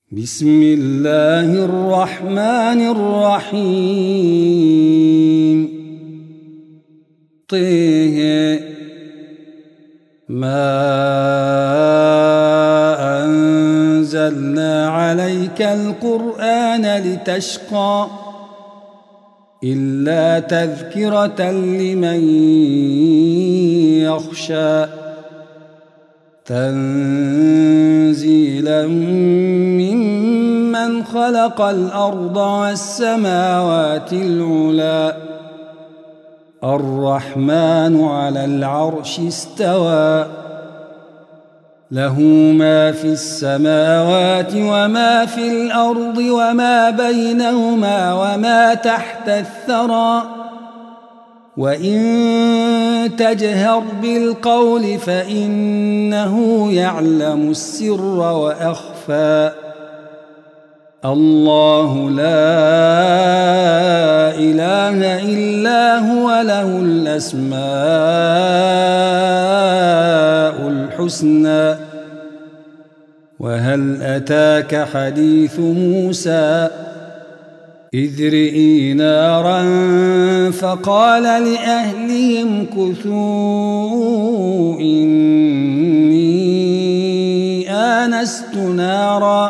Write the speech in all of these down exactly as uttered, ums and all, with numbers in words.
بسم الله الرحمن الرحيم طه ما أنزلنا عليك القرآن لتشقى إلا تذكرة لمن يخشى تنزيلا ممن خلق الأرض والسماوات العلى الرحمن على العرش استوى له ما في السماوات وما في الأرض وما بينهما وما تحت الثرى وإن تجهر بالقول فإنه يعلم السر وأخفى الله لا إله إلا هو له الأسماء الحسنى وهل أتاك حديث موسى إذ رئي نارا فقال لأهلهم كثوا إني آنست نارا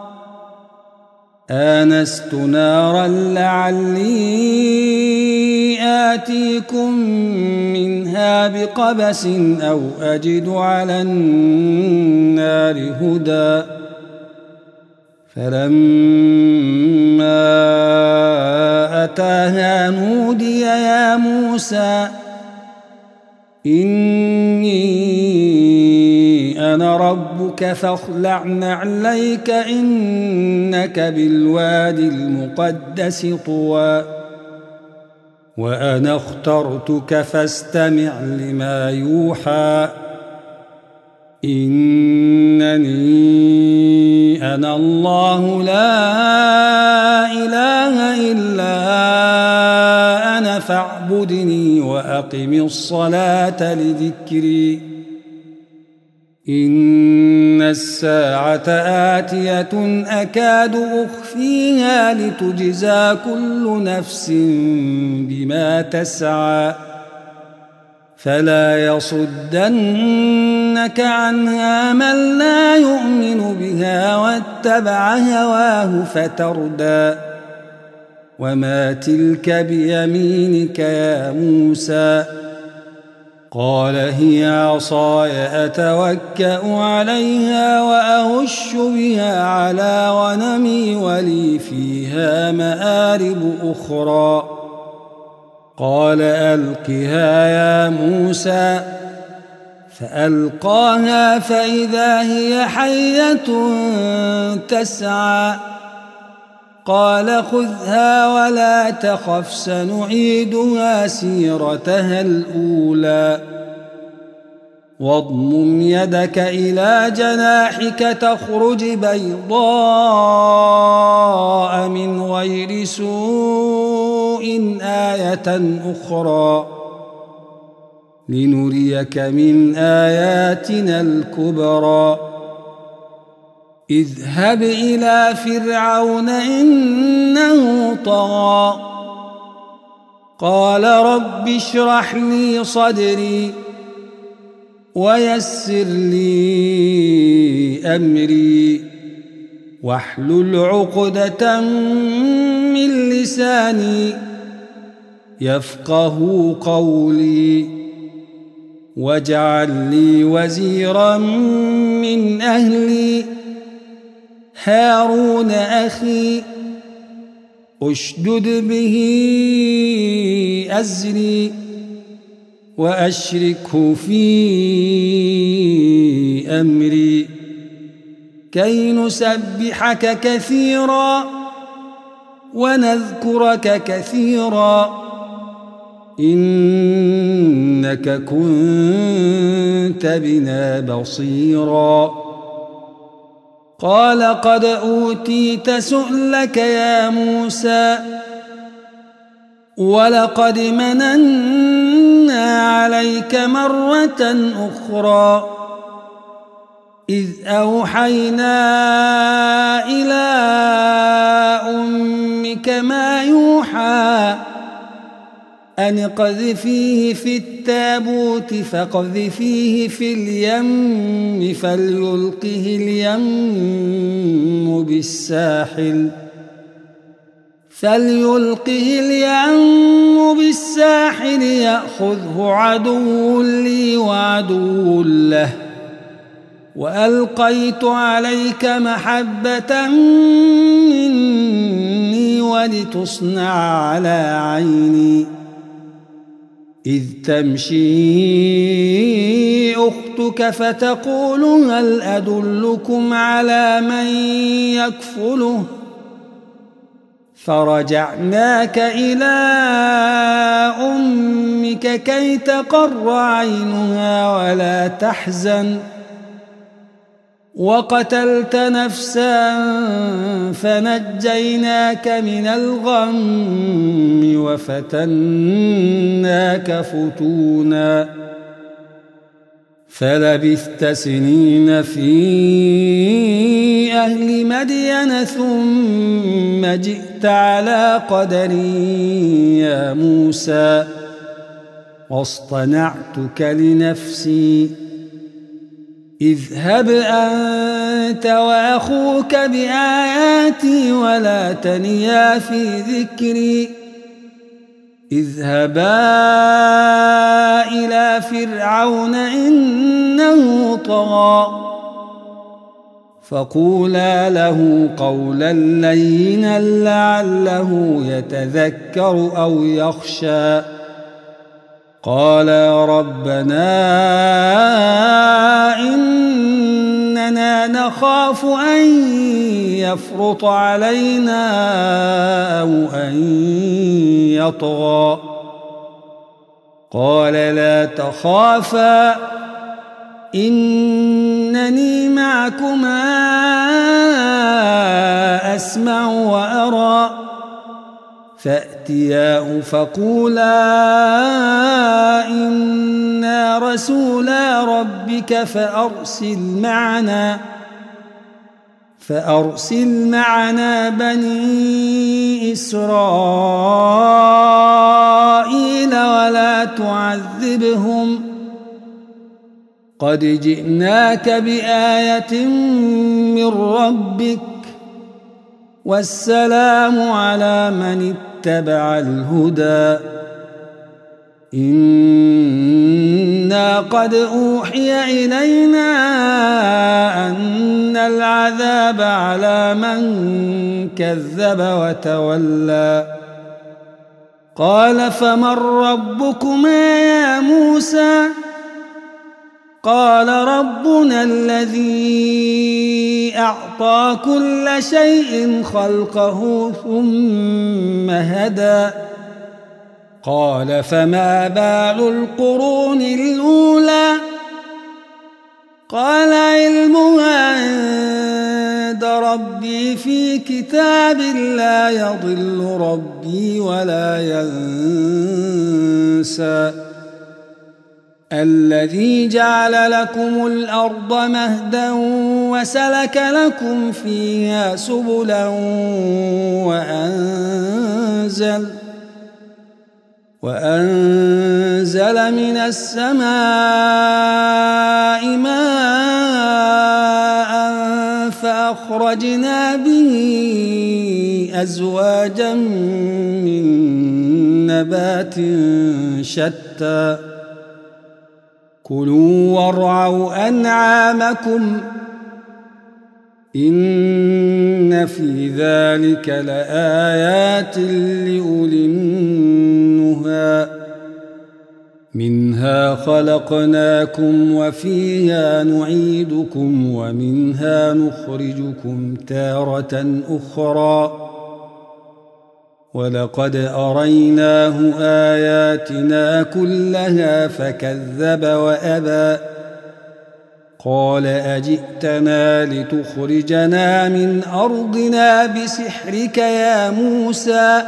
آنست نارا لعلي آتيكم منها بقبس أو أجد على النار هدى فلما أتاها نودي يا موسى إني أنا ربك فاخلع نعليك إنك بالوادي المقدس طوى وأنا اخترتك فاستمع لما يوحى إنني أنا الله لا إله إلا أنا فاعبدني وأقم الصلاة لذكري إن الساعة آتية أكاد أخفيها لتجزى كل نفس بما تسعى فلا يصدنك عنها من لا يؤمن بها واتبع هواه فتردى وما تلك بيمينك يا موسى قال هي عصاي أتوكأ عليها وأهش بها على غنمي ولي فيها مآرب أخرى قال ألقها يا موسى فألقاها فإذا هي حية تسعى قال خذها ولا تخف سنعيدها سيرتها الأولى واضمم يدك إلى جناحك تخرج بيضاء من غير سوء آية أخرى لنريك من آياتنا الكبرى اذهب إلى فرعون إنه طغى قال رب اشرح لي صدري ويسر لي أمري واحلل عقدة من لساني يفقه قولي واجعل لي وزيرا من أهلي هارون أخي أشدد به أزري وأشركه في أمري كي نسبحك كثيرا ونذكرك كثيرا إنك كنت بنا بصيرا قال قد أوتيت سؤلك يا موسى ولقد مننا عليك مرة أخرى إذ أوحينا إلى كما يوحى أن اقذفيه في التابوت فاقذفيه في اليم فليلقه اليم بالساحل فليلقه اليم بالساحل يأخذه عدو لي وعدو له وألقيت عليك محبة مني ولتصنع على عيني إذ تمشي أختك فتقول هل أدلكم على من يكفله فرجعناك إلى أمك كي تقر عينها ولا تحزن وقتلت نفسا فنجيناك من الغم وفتناك فتونا فلبثت سنين في أهل مدين ثم جئت على قدري يا موسى واصطنعتك لنفسي اذهب أنت وأخوك بآياتي ولا تنيا في ذكري اذهبا إلى فرعون إنه طغى فقولا له قولا لينا لعله يتذكر أو يخشى قالا ربنا إننا نخاف أن يفرط علينا أو أن يطغى قال لا تخافا إنني معكما أسمع وأرى فأتياه فقولا إنا رسولا ربك فأرسل معنا فأرسل معنا بني إسرائيل ولا تعذبهم قد جئناك بآية من ربك والسلام على من اتبع الهدى إنا قد أوحي إلينا أن العذاب على من كذب وتولى قال فمن ربكما يا موسى قال ربنا الذي أعطى كل شيء خلقه ثم هدى قال فما بال القرون الأولى قال علمها عند ربي في كتاب لا يضل ربي ولا ينسى الذي جعل لكم الأرض مهدا وسلك لكم فيها سبلا وأنزل وأنزل من السماء ماء فأخرجنا به أزواجا من نبات شتى كلوا وارعوا أنعامكم إن في ذلك لآيات لأولي النهى منها خلقناكم وفيها نعيدكم ومنها نخرجكم تارة أخرى ولقد أريناه آياتنا كلها فكذب وأبى قال أجئتنا لتخرجنا من أرضنا بسحرك يا موسى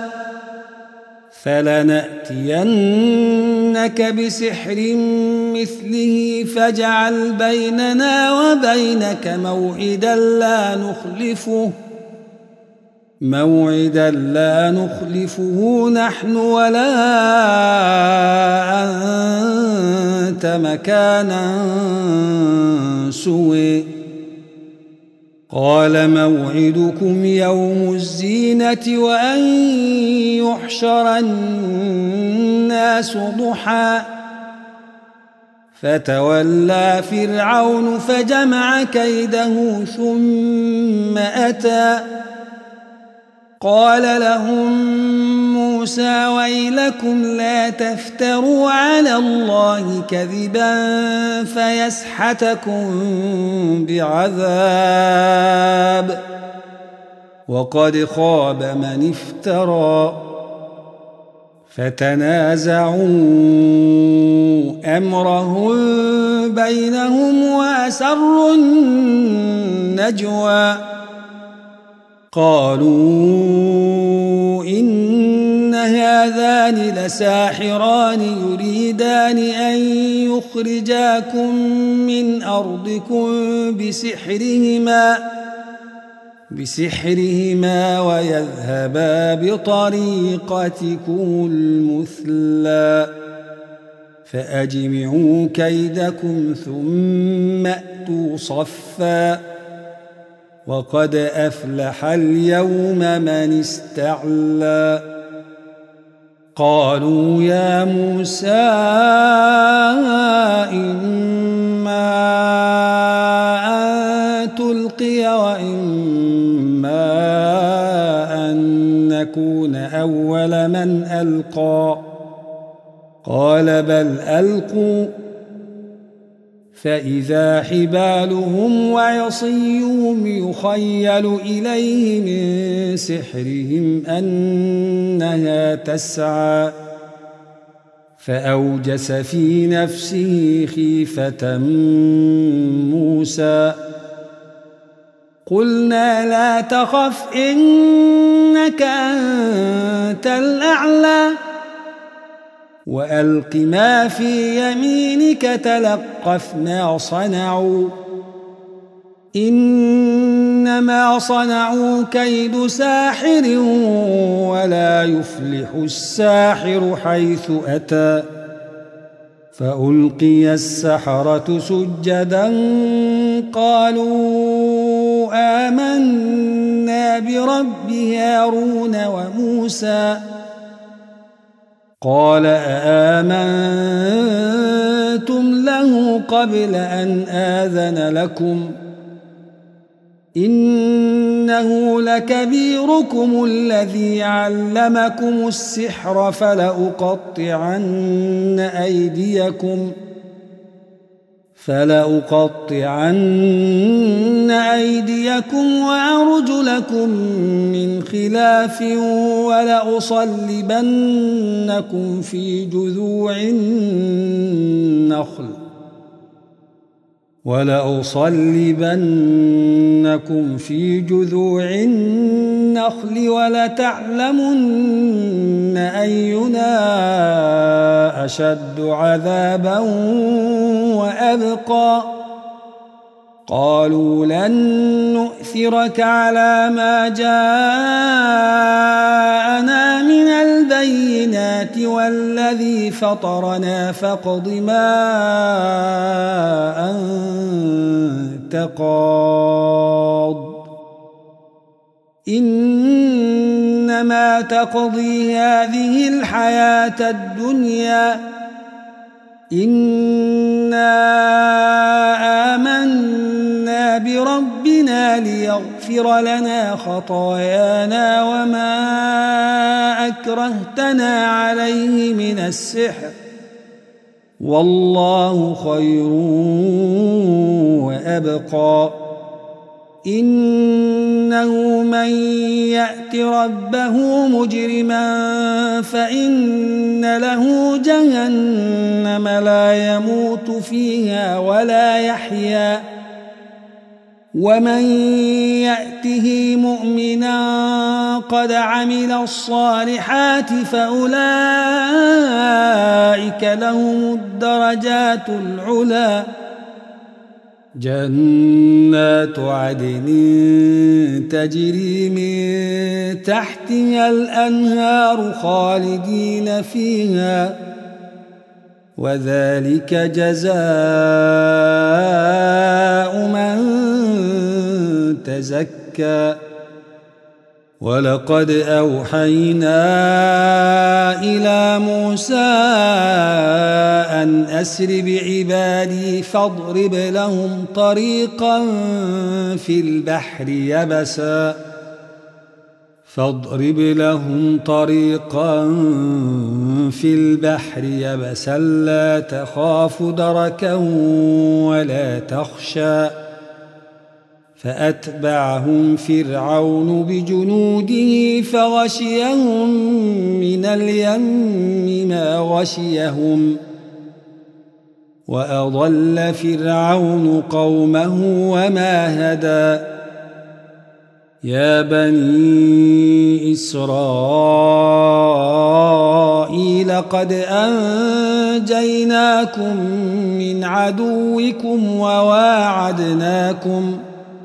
فلنأتينك بسحر مثله فاجعل بيننا وبينك موعدا لا نخلفه موعدا لا نخلفه نحن ولا أنت مكانا سوى قال موعدكم يوم الزينة وأن يحشر الناس ضحى فتولى فرعون فجمع كيده ثم أتى قال لهم موسى ويلكم لا تفتروا على الله كذبا فيسحتكم بعذاب وقد خاب من افترى فتنازعوا أمرهم بينهم وأسروا النجوى قالوا إن هذان لساحران يريدان أن يخرجاكم من أرضكم بسحرهما بسحرهما ويذهبا بطريقتكم المثلى فأجمعوا كيدكم ثم أتوا صفا وقد أفلح اليوم من استعلى قالوا يا موسى إما أن تلقي وإما أن نكون أول من ألقى قال بل ألقوا فإذا حبالهم وعصيهم يخيل إليه من سحرهم أنها تسعى فأوجس في نفسه خيفة موسى قلنا لا تخف إنك أنت الأعلى وألق ما في يمينك تلقف ما صنعوا إنما صنعوا كيد ساحر ولا يفلح الساحر حيث أتى فألقي السحرة سجدا قالوا آمنا برب هارون وموسى قال آمنتم له قبل أن آذن لكم إنه لكبيركم الذي علمكم السحر فلأقطعن أيديكم فلأقطعن أيديكم وأرجلكم من خلاف ولأصلبنكم في جذوع النخل ولأصلبنكم في جذوع النخل ولتعلمن أينا أشد عذابا وأبقى قالوا لن نؤثرك على ما جاءنا من البينات والذي فطرنا فاقض ما أنت قاض إنما تقضي هذه الحياة الدنيا إنا آمنا بربنا ليغفر لنا خطايانا وما أكرهتنا عليه من السحر والله خير وأبقى إنه من يأت ربه مجرما فإن له جهنم لا يموت فيها ولا يحيا ومن يأته مؤمنا قد عمل الصالحات فأولئك لهم الدرجات العلى جنات عدن تجري من تحتها الأنهار خالدين فيها وذلك جزاء من تزكى ولقد أوحينا إلى موسى أن أسر بعبادي فاضرب لهم طريقا في البحر يبسا فاضرب لهم طريقا في البحر يبسا لا تخاف دركا ولا تخشى فأتبعهم فرعون بجنوده فغشيهم من اليم ما غشيهم وأضل فرعون قومه وما هدى يا بني إسرائيل قد أنجيناكم من عدوكم وواعدناكم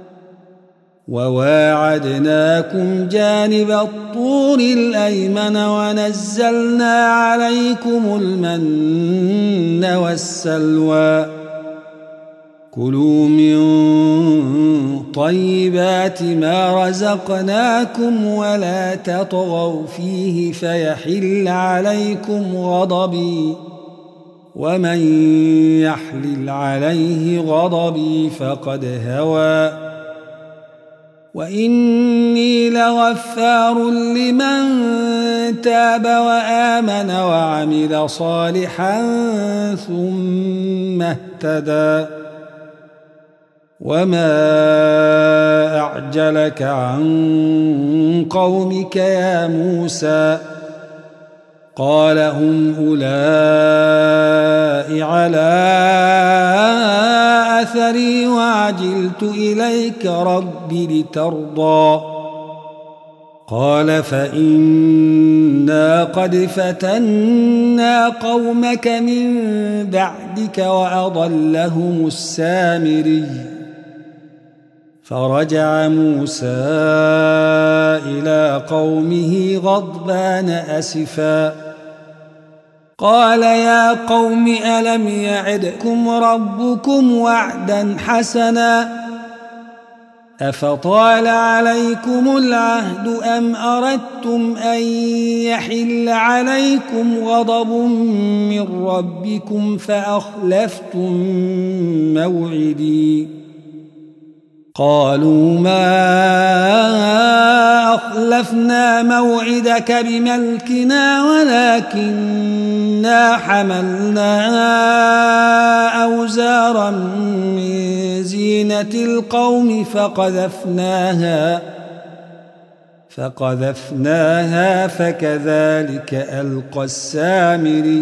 وواعدناكم جانب الطور الأيمن ونزلنا عليكم المن والسلوى كلوا من طيبات ما رزقناكم ولا تطغوا فيه فيحل عليكم غضبي ومن يحلل عليه غضبي فقد هوى وإني لغفار لمن تاب وآمن وعمل صالحا ثم اهتدى وما أعجلك عن قومك يا موسى قال هم أولئك على أثري وعجلت إليك رب لترضى قال فإنا قد فتنا قومك من بعدك وأضلهم السامري فرجع موسى إلى قومه غضبان أسفا قال يا قوم ألم يعدكم ربكم وعدا حسنا أفطال عليكم العهد أم أردتم أن يحل عليكم غضب من ربكم فأخلفتم موعدي قالوا ما أخلفنا موعدك بملكنا ولكننا حملنا أوزارا من زينة القوم فقذفناها فقذفناها فكذلك ألقى السامري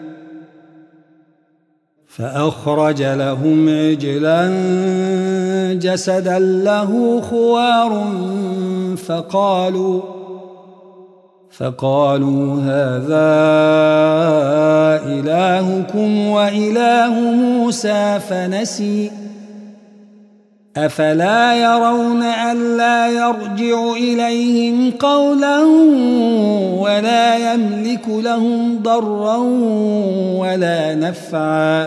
فأخرج لهم عجلا جسدا له خوار فقالوا فقالوا هذا إلهكم وإله موسى فنسي أفلا يرون ألا يرجع إليهم قولا ولا يملك لهم ضرا ولا نفعا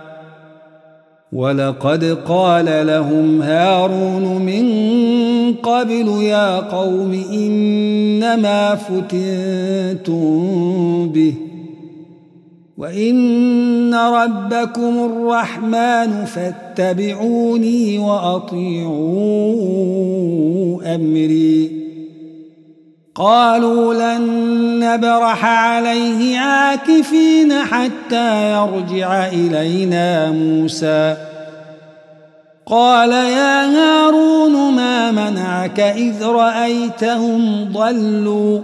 ولقد قال لهم هارون من قبل يا قوم إنما فتنتم به وإن ربكم الرحمن فاتبعوني وأطيعوا أمري قالوا لن نبرح عليه عاكفين حتى يرجع إلينا موسى قال يا هارون ما منعك إذ رأيتهم ضلوا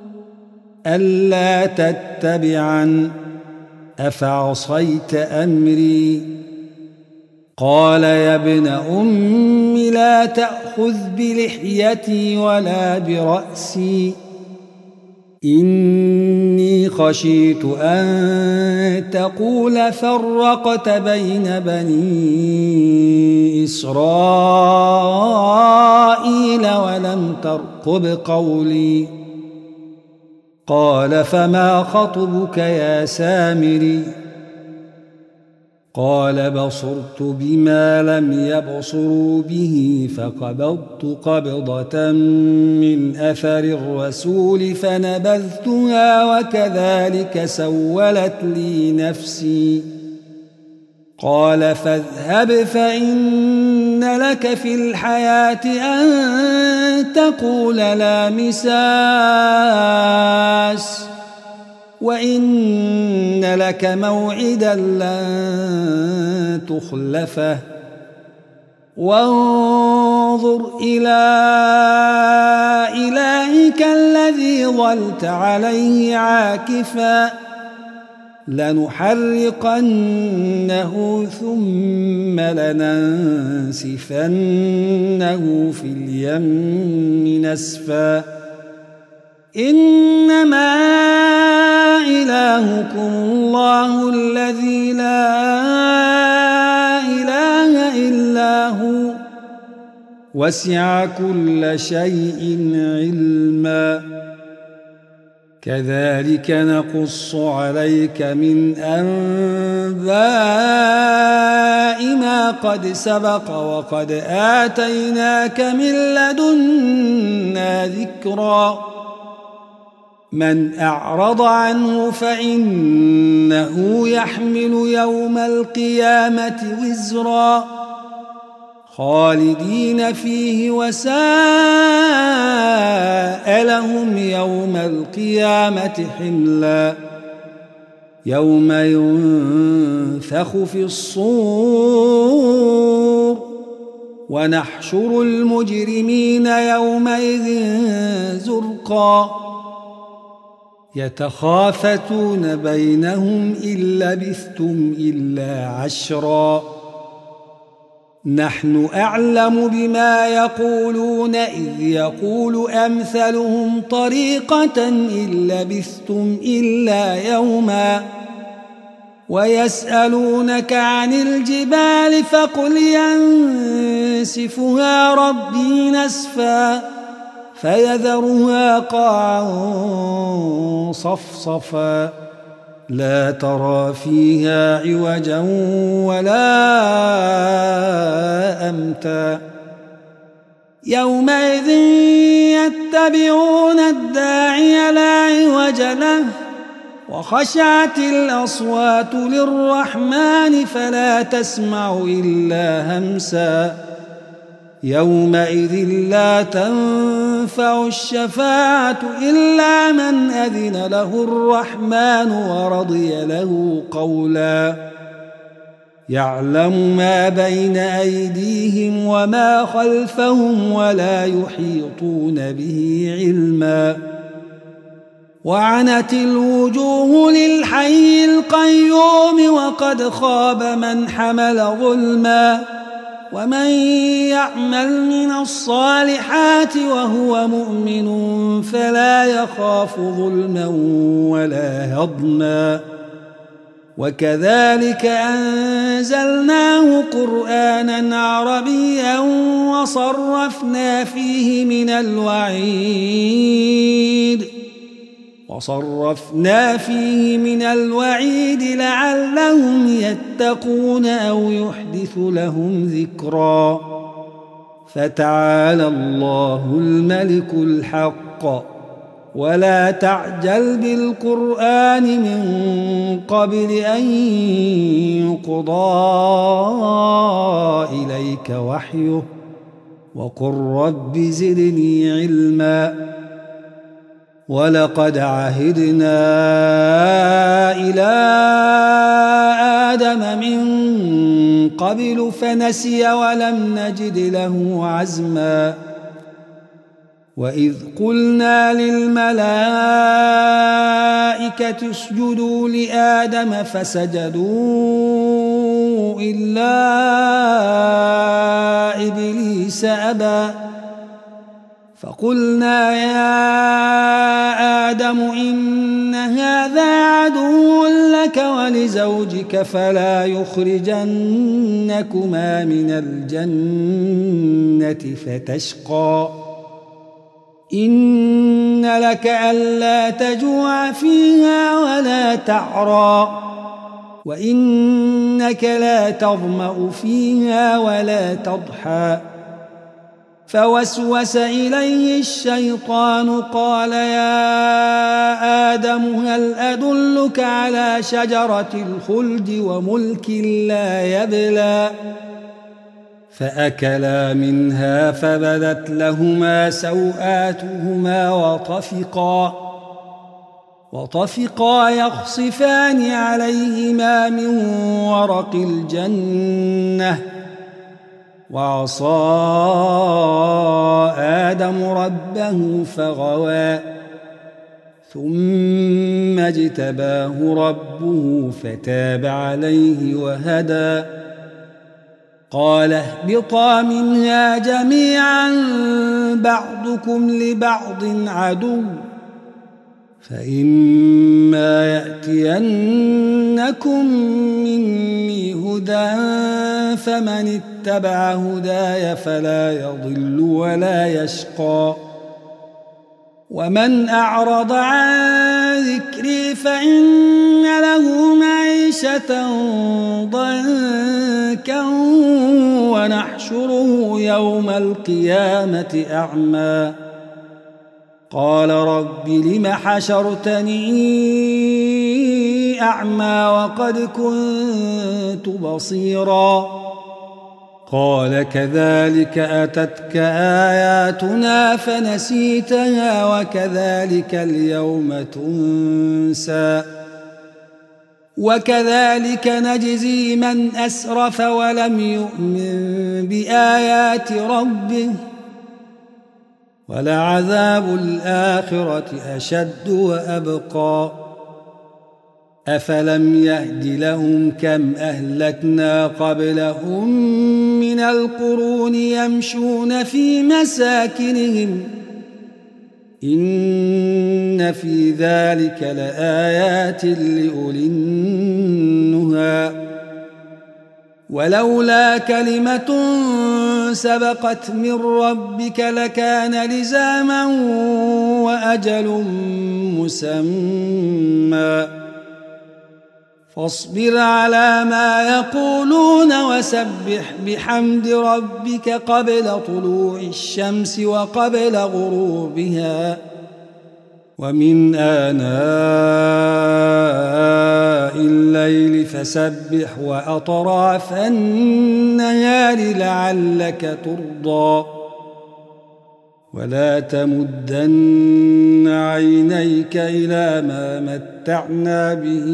ألا تتبعن أفعصيت أمري قال يا ابن أم لا تأخذ بلحيتي ولا برأسي إني خشيت أن تقول فرقت بين بني إسرائيل ولم ترقب قولي قال فما خطبك يا سامري قال بصرت بما لم يبصروا به فقبضت قبضة من أثر الرسول فنبذتها وكذلك سولت لي نفسي قال فاذهب فإن لك في الحياة أن تقول لا مساس وإن لك موعدا لن تخلفه وانظر إلى إلهك الذي ظلت عليه عاكفا لنحرقنه ثم لننسفنه في اليم نسفا إنما إلهكم الله الذي لا إله إلا هو وسع كل شيء علما كذلك نقص عليك من أنباء ما قد سبق وقد آتيناك من لدنا ذكرا من أعرض عنه فإنه يحمل يوم القيامة وزرا خالدين فيه وساء لهم يوم القيامة حملا يوم ينفخ في الصور ونحشر المجرمين يومئذ زرقا يتخافتون بينهم إن لبثتم إلا عشرا نحن أعلم بما يقولون إذ يقول أمثلهم طريقة إن لبثتم إلا يوما ويسألونك عن الجبال فقل ينسفها ربي نسفا فيذرها قاعا صفصفا لا ترى فيها عوجا ولا أمتا يومئذ يتبعون الداعي لا عوج له وخشعت الأصوات للرحمن فلا تسمع إلا همسا يومئذ لا تنفع الشفاعة إلا من أذن له الرحمن ورضي له قولا يعلم ما بين أيديهم وما خلفهم ولا يحيطون به علما وعنت الوجوه للحي القيوم وقد خاب من حمل ظلما ومن يعمل من الصالحات وهو مؤمن فلا يخاف ظلما ولا هضما وكذلك أنزلناه قرآنا عربيا وصرفنا فيه من الوعيد وصرفنا فيه من الوعيد لعلهم يتقون أو يحدث لهم ذكرا فتعالى الله الملك الحق ولا تعجل بالقرآن من قبل أن يقضى إليك وحيه وقل رب زدني علما ولقد عهدنا إلى آدم من قبل فنسي ولم نجد له عزما وإذ قلنا للملائكة اسجدوا لآدم فسجدوا إلا إبليس أبى فقلنا يا آدم إن هذا عدو لك ولزوجك فلا يخرجنكما من الجنة فتشقى إن لك ألا تجوع فيها ولا تعرى وإنك لا تظمأ فيها ولا تضحى فوسوس إليه الشيطان قال يا آدم هل أدلك على شجرة الخلد وملك لا يبلى فأكلا منها فبدت لهما سوآتهما وطفقا وطفقا يخصفان عليهما من ورق الجنة وعصى آدم ربه فغوى ثم اجتباه ربه فتاب عليه وهدى قال اهبطا منها جميعا بعضكم لبعض عدو فإما يأتينكم مني هدى فمن اتبع هداي فلا يضل ولا يشقى ومن أعرض عن ذكري فإن له معيشة ضنكا ونحشره يوم القيامة أعمى قال رب لم حشرتني أعمى وقد كنت بصيرا قال كذلك أتتك آياتنا فنسيتها وكذلك اليوم تنسى وكذلك نجزي من أسرف ولم يؤمن بآيات ربه ولعذاب الآخرة أشد وأبقى أفلم يهد لهم كم أهلكنا قبلهم من القرون يمشون في مساكنهم إن في ذلك لآيات لأولي النهى ولولا كلمة سبقت من ربك لكان لزاما وأجل مسمى فاصبر على ما يقولون وسبح بحمد ربك قبل طلوع الشمس وقبل غروبها ومن آناء الليل فسبح وأطراف النهار لعلك ترضى ولا تمدن عينيك إلى ما متعنا به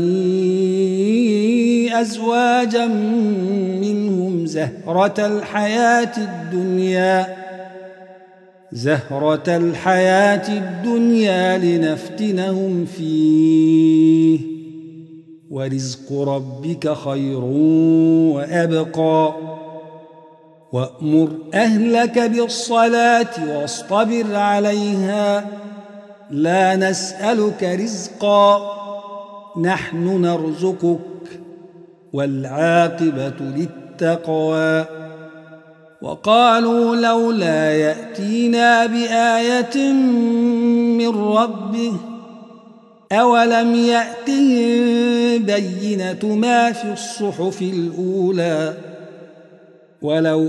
أزواجا منهم زهرة الحياة الدنيا زهرة الحياة الدنيا لنفتنهم فيه ورزق ربك خير وأبقى وأمر أهلك بالصلاة واصطبر عليها لا نسألك رزقا نحن نرزقك والعاقبة للتقوى وقالوا لولا يأتينا بآية من ربه أولم يأتهم بينة ما في الصحف الأولى ولو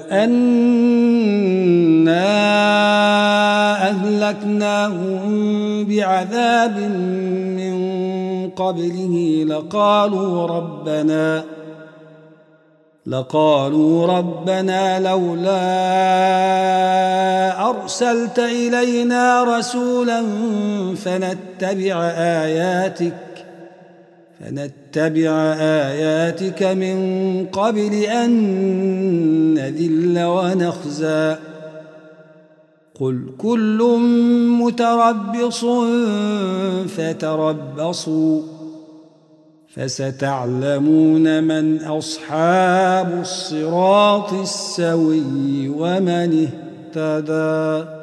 أنا أهلكناهم بعذاب من قبله لقالوا ربنا لقالوا ربنا لولا أرسلت إلينا رسولا فنتبع آياتك فنتبع آياتك من قبل أن نذل ونخزى قل كل متربص فتربصوا فستعلمون من أصحاب الصراط السوي ومن اهتدى.